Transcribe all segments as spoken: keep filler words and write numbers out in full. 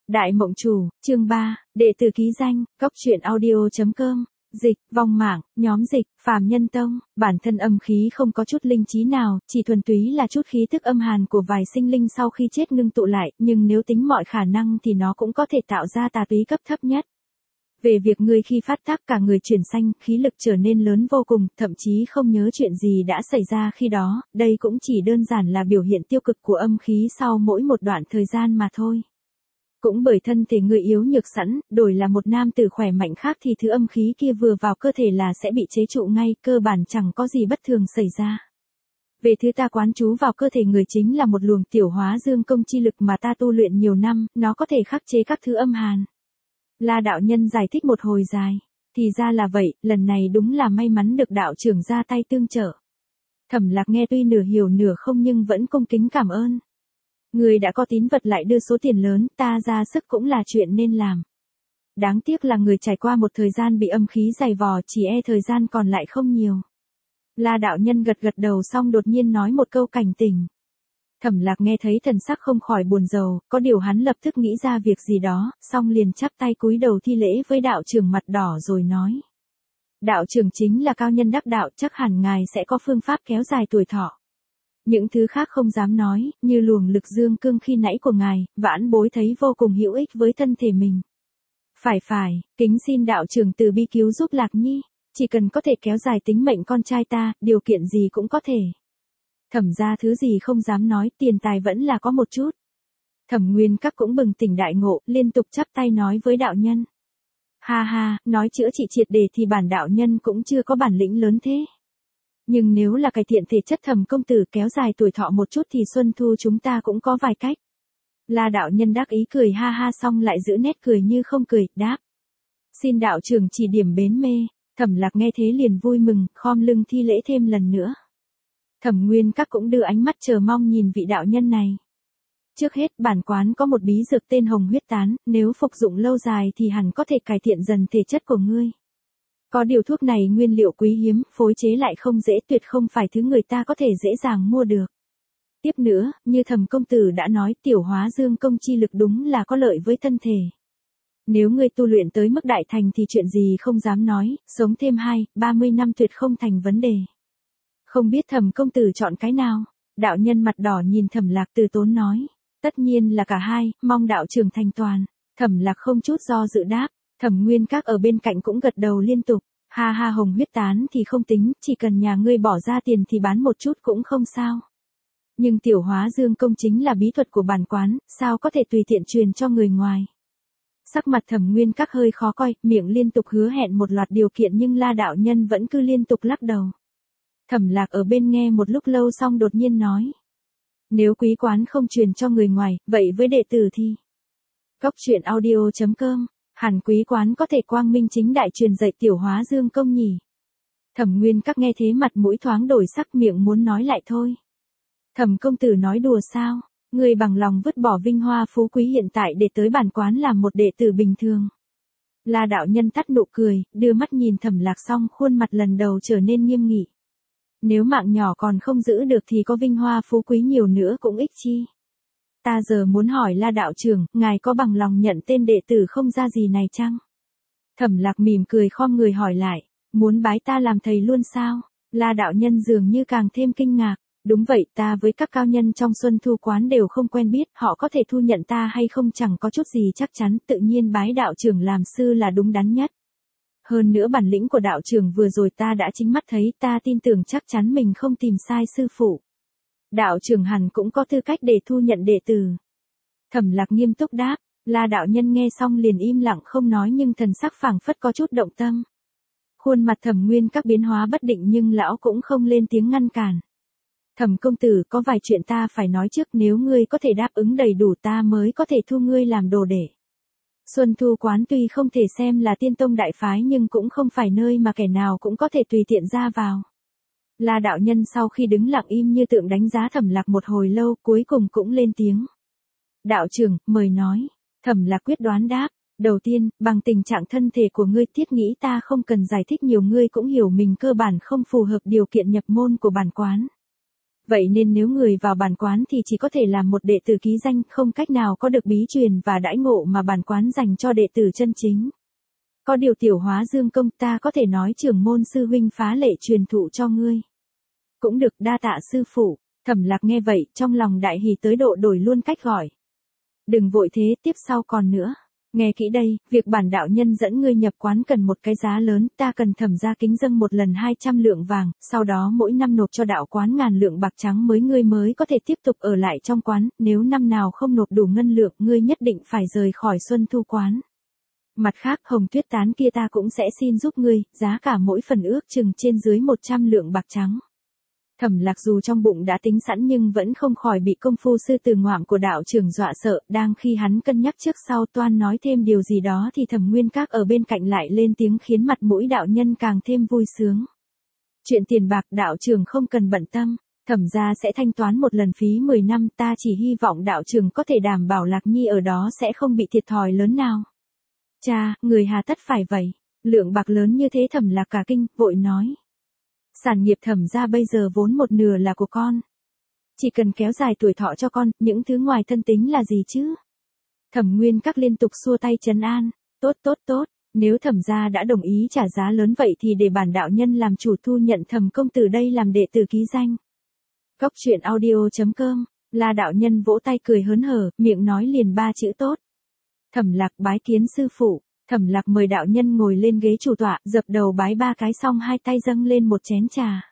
Đại Mộng Chủ, chương ba, đệ tử ký danh, Cốc Truyện Audio chấm com, dịch, vong mạng, nhóm dịch, Phàm Nhân Tông, bản thân âm khí không có chút linh trí nào, chỉ thuần túy là chút khí tức âm hàn của vài sinh linh sau khi chết ngưng tụ lại, nhưng nếu tính mọi khả năng thì nó cũng có thể tạo ra tà túy cấp thấp nhất. Về việc người khi phát tác cả người chuyển xanh, khí lực trở nên lớn vô cùng, thậm chí không nhớ chuyện gì đã xảy ra khi đó, đây cũng chỉ đơn giản là biểu hiện tiêu cực của âm khí sau mỗi một đoạn thời gian mà thôi. Cũng bởi thân thể người yếu nhược sẵn, đổi là một nam tử khỏe mạnh khác thì thứ âm khí kia vừa vào cơ thể là sẽ bị chế trụ ngay, cơ bản chẳng có gì bất thường xảy ra. Về thứ ta quán trú vào cơ thể người chính là một luồng tiểu hóa dương công chi lực mà ta tu luyện nhiều năm, nó có thể khắc chế các thứ âm hàn. La đạo nhân giải thích một hồi dài. Thì ra là vậy, lần này đúng là may mắn được đạo trưởng ra tay tương trợ. Thẩm Lạc nghe tuy nửa hiểu nửa không nhưng vẫn cung kính cảm ơn. Người đã có tín vật lại đưa số tiền lớn, ta ra sức cũng là chuyện nên làm. Đáng tiếc là người trải qua một thời gian bị âm khí dày vò, chỉ e thời gian còn lại không nhiều. La đạo nhân gật gật đầu xong đột nhiên nói một câu cảnh tỉnh. Thẩm Lạc nghe thấy thần sắc không khỏi buồn rầu, có điều hắn lập tức nghĩ ra việc gì đó, xong liền chắp tay cúi đầu thi lễ với đạo trưởng mặt đỏ rồi nói. Đạo trưởng chính là cao nhân đắc đạo, chắc hẳn ngài sẽ có phương pháp kéo dài tuổi thọ. Những thứ khác không dám nói, như luồng lực dương cương khi nãy của ngài, vãn bối thấy vô cùng hữu ích với thân thể mình. Phải phải, kính xin đạo trưởng từ bi cứu giúp Lạc Nhi, chỉ cần có thể kéo dài tính mệnh con trai ta, điều kiện gì cũng có thể. Thẩm ra thứ gì không dám nói, tiền tài vẫn là có một chút. Thẩm Nguyên Các cũng bừng tỉnh đại ngộ, liên tục chắp tay nói với đạo nhân. Ha ha, nói chữa trị triệt để thì bản đạo nhân cũng chưa có bản lĩnh lớn thế. Nhưng nếu là cải thiện thể chất Thẩm công tử kéo dài tuổi thọ một chút thì Xuân Thu chúng ta cũng có vài cách. La đạo nhân đắc ý cười ha ha xong lại giữ nét cười như không cười, đáp. Xin đạo trưởng chỉ điểm bến mê. Thẩm Lạc nghe thế liền vui mừng, khom lưng thi lễ thêm lần nữa. Thẩm Nguyên Các cũng đưa ánh mắt chờ mong nhìn vị đạo nhân này. Trước hết, bản quán có một bí dược tên Hồng Huyết Tán, nếu phục dụng lâu dài thì hẳn có thể cải thiện dần thể chất của ngươi. Có điều thuốc này nguyên liệu quý hiếm, phối chế lại không dễ, tuyệt không phải thứ người ta có thể dễ dàng mua được. Tiếp nữa, như Thẩm công tử đã nói, tiểu hóa dương công chi lực đúng là có lợi với thân thể. Nếu ngươi tu luyện tới mức đại thành thì chuyện gì không dám nói, sống thêm hai, ba mươi năm tuyệt không thành vấn đề. Không biết Thẩm công tử chọn cái nào? Đạo nhân mặt đỏ nhìn Thẩm Lạc từ tốn nói. Tất nhiên là cả hai, mong đạo trưởng thành toàn. Thẩm Lạc không chút do dự đáp. Thẩm Nguyên Các ở bên cạnh cũng gật đầu liên tục. Ha ha, Hồng Huyết Tán thì không tính, chỉ cần nhà ngươi bỏ ra tiền thì bán một chút cũng không sao. Nhưng tiểu hóa dương công chính là bí thuật của bản quán, sao có thể tùy tiện truyền cho người ngoài. Sắc mặt Thẩm Nguyên Các hơi khó coi, miệng liên tục hứa hẹn một loạt điều kiện nhưng La đạo nhân vẫn cứ liên tục lắc đầu. Thẩm Lạc ở bên nghe một lúc lâu xong đột nhiên nói. Nếu quý quán không truyền cho người ngoài, vậy với đệ tử thì. Cốc Truyện Audio chấm com, hẳn quý quán có thể quang minh chính đại truyền dạy tiểu hóa dương công nhỉ. Thẩm Nguyên Các nghe thế mặt mũi thoáng đổi sắc, miệng muốn nói lại thôi. Thẩm công tử nói đùa sao, người bằng lòng vứt bỏ vinh hoa phú quý hiện tại để tới bản quán làm một đệ tử bình thường. La đạo nhân tắt nụ cười, đưa mắt nhìn Thẩm Lạc xong khuôn mặt lần đầu trở nên nghiêm nghị. Nếu mạng nhỏ còn không giữ được thì có vinh hoa phú quý nhiều nữa cũng ích chi. Ta giờ muốn hỏi La đạo trưởng, ngài có bằng lòng nhận tên đệ tử không ra gì này chăng? Thẩm Lạc mỉm cười khom người hỏi lại, muốn bái ta làm thầy luôn sao? La đạo nhân dường như càng thêm kinh ngạc. Đúng vậy, ta với các cao nhân trong Xuân Thu quán đều không quen biết, họ có thể thu nhận ta hay không chẳng có chút gì chắc chắn, tự nhiên bái đạo trưởng làm sư là đúng đắn nhất. Hơn nữa bản lĩnh của đạo trưởng vừa rồi ta đã chính mắt thấy, ta tin tưởng chắc chắn mình không tìm sai sư phụ. Đạo trưởng hẳn cũng có tư cách để thu nhận đệ tử. Thẩm Lạc nghiêm túc đáp. La đạo nhân nghe xong liền im lặng không nói nhưng thần sắc phảng phất có chút động tâm. Khuôn mặt Thẩm Nguyên Các biến hóa bất định nhưng lão cũng không lên tiếng ngăn cản. Thẩm công tử, có vài chuyện ta phải nói trước, nếu ngươi có thể đáp ứng đầy đủ ta mới có thể thu ngươi làm đồ đệ. Xuân Thu quán tuy không thể xem là tiên tông đại phái nhưng cũng không phải nơi mà kẻ nào cũng có thể tùy tiện ra vào. La đạo nhân sau khi đứng lặng im như tượng đánh giá Thẩm Lạc một hồi lâu cuối cùng cũng lên tiếng. Đạo trưởng, mời nói. Thẩm Lạc quyết đoán đáp. Đầu tiên, bằng tình trạng thân thể của ngươi, thiết nghĩ ta không cần giải thích nhiều, ngươi cũng hiểu mình cơ bản không phù hợp điều kiện nhập môn của bản quán. Vậy nên nếu người vào bản quán thì chỉ có thể làm một đệ tử ký danh, không cách nào có được bí truyền và đãi ngộ mà bản quán dành cho đệ tử chân chính. Có điều Tiểu Hóa Dương công, ta có thể nói trưởng môn sư huynh phá lệ truyền thụ cho ngươi. Cũng được, đa tạ sư phụ. Thẩm Lạc nghe vậy, trong lòng đại hỉ tới độ đổi luôn cách gọi. Đừng vội thế, tiếp sau còn nữa. Nghe kỹ đây, việc bản đạo nhân dẫn ngươi nhập quán cần một cái giá lớn, ta cần Thẩm gia kính dâng một lần hai trăm lượng vàng, sau đó mỗi năm nộp cho đạo quán ngàn lượng bạc trắng mới ngươi mới có thể tiếp tục ở lại trong quán, nếu năm nào không nộp đủ ngân lượng, ngươi nhất định phải rời khỏi Xuân Thu quán. Mặt khác, hồng tuyết tán kia ta cũng sẽ xin giúp ngươi, giá cả mỗi phần ước chừng trên dưới một trăm lượng bạc trắng. Thẩm Lạc dù trong bụng đã tính sẵn nhưng vẫn không khỏi bị công phu sư từ ngoạm của đạo trưởng dọa sợ, đang khi hắn cân nhắc trước sau toan nói thêm điều gì đó thì Thẩm Nguyên Các ở bên cạnh lại lên tiếng khiến mặt mũi đạo nhân càng thêm vui sướng. Chuyện tiền bạc đạo trưởng không cần bận tâm, Thẩm gia sẽ thanh toán một lần phí mười năm, ta chỉ hy vọng đạo trưởng có thể đảm bảo Lạc Nhi ở đó sẽ không bị thiệt thòi lớn nào. Cha, người hà tất phải vậy, lượng bạc lớn như thế Thẩm Lạc cả kinh, vội nói. Sản nghiệp Thẩm gia bây giờ vốn một nửa là của con. Chỉ cần kéo dài tuổi thọ cho con, những thứ ngoài thân tính là gì chứ? Thẩm Nguyên Các liên tục xua tay trấn an, tốt tốt tốt, nếu Thẩm gia đã đồng ý trả giá lớn vậy thì để bản đạo nhân làm chủ thu nhận Thẩm công tử đây làm đệ tử ký danh. Góc truyện audio chấm com, La đạo nhân vỗ tay cười hớn hở, miệng nói liền ba chữ tốt. Thẩm Lạc bái kiến sư phụ. Thẩm Lạc mời đạo nhân ngồi lên ghế chủ tọa, dập đầu bái ba cái xong hai tay dâng lên một chén trà.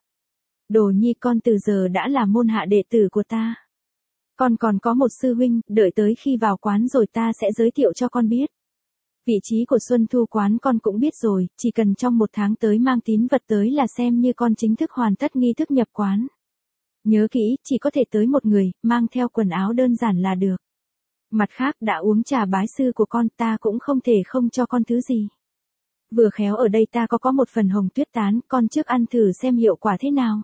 Đồ Nhi con từ giờ đã là môn hạ đệ tử của ta. Con còn có một sư huynh, đợi tới khi vào quán rồi ta sẽ giới thiệu cho con biết. Vị trí của Xuân Thu quán con cũng biết rồi, chỉ cần trong một tháng tới mang tín vật tới là xem như con chính thức hoàn tất nghi thức nhập quán. Nhớ kỹ, chỉ có thể tới một người, mang theo quần áo đơn giản là được. Mặt khác đã uống trà bái sư của con ta cũng không thể không cho con thứ gì. Vừa khéo ở đây ta có có một phần hồng tuyết tán, con trước ăn thử xem hiệu quả thế nào.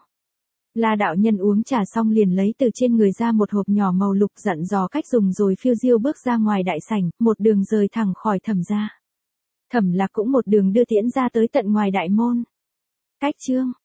La đạo nhân uống trà xong liền lấy từ trên người ra một hộp nhỏ màu lục dặn dò cách dùng rồi phiêu diêu bước ra ngoài đại sảnh, một đường rời thẳng khỏi Thẩm gia. Thẩm Lạc cũng một đường đưa tiễn ra tới tận ngoài đại môn. Cách chương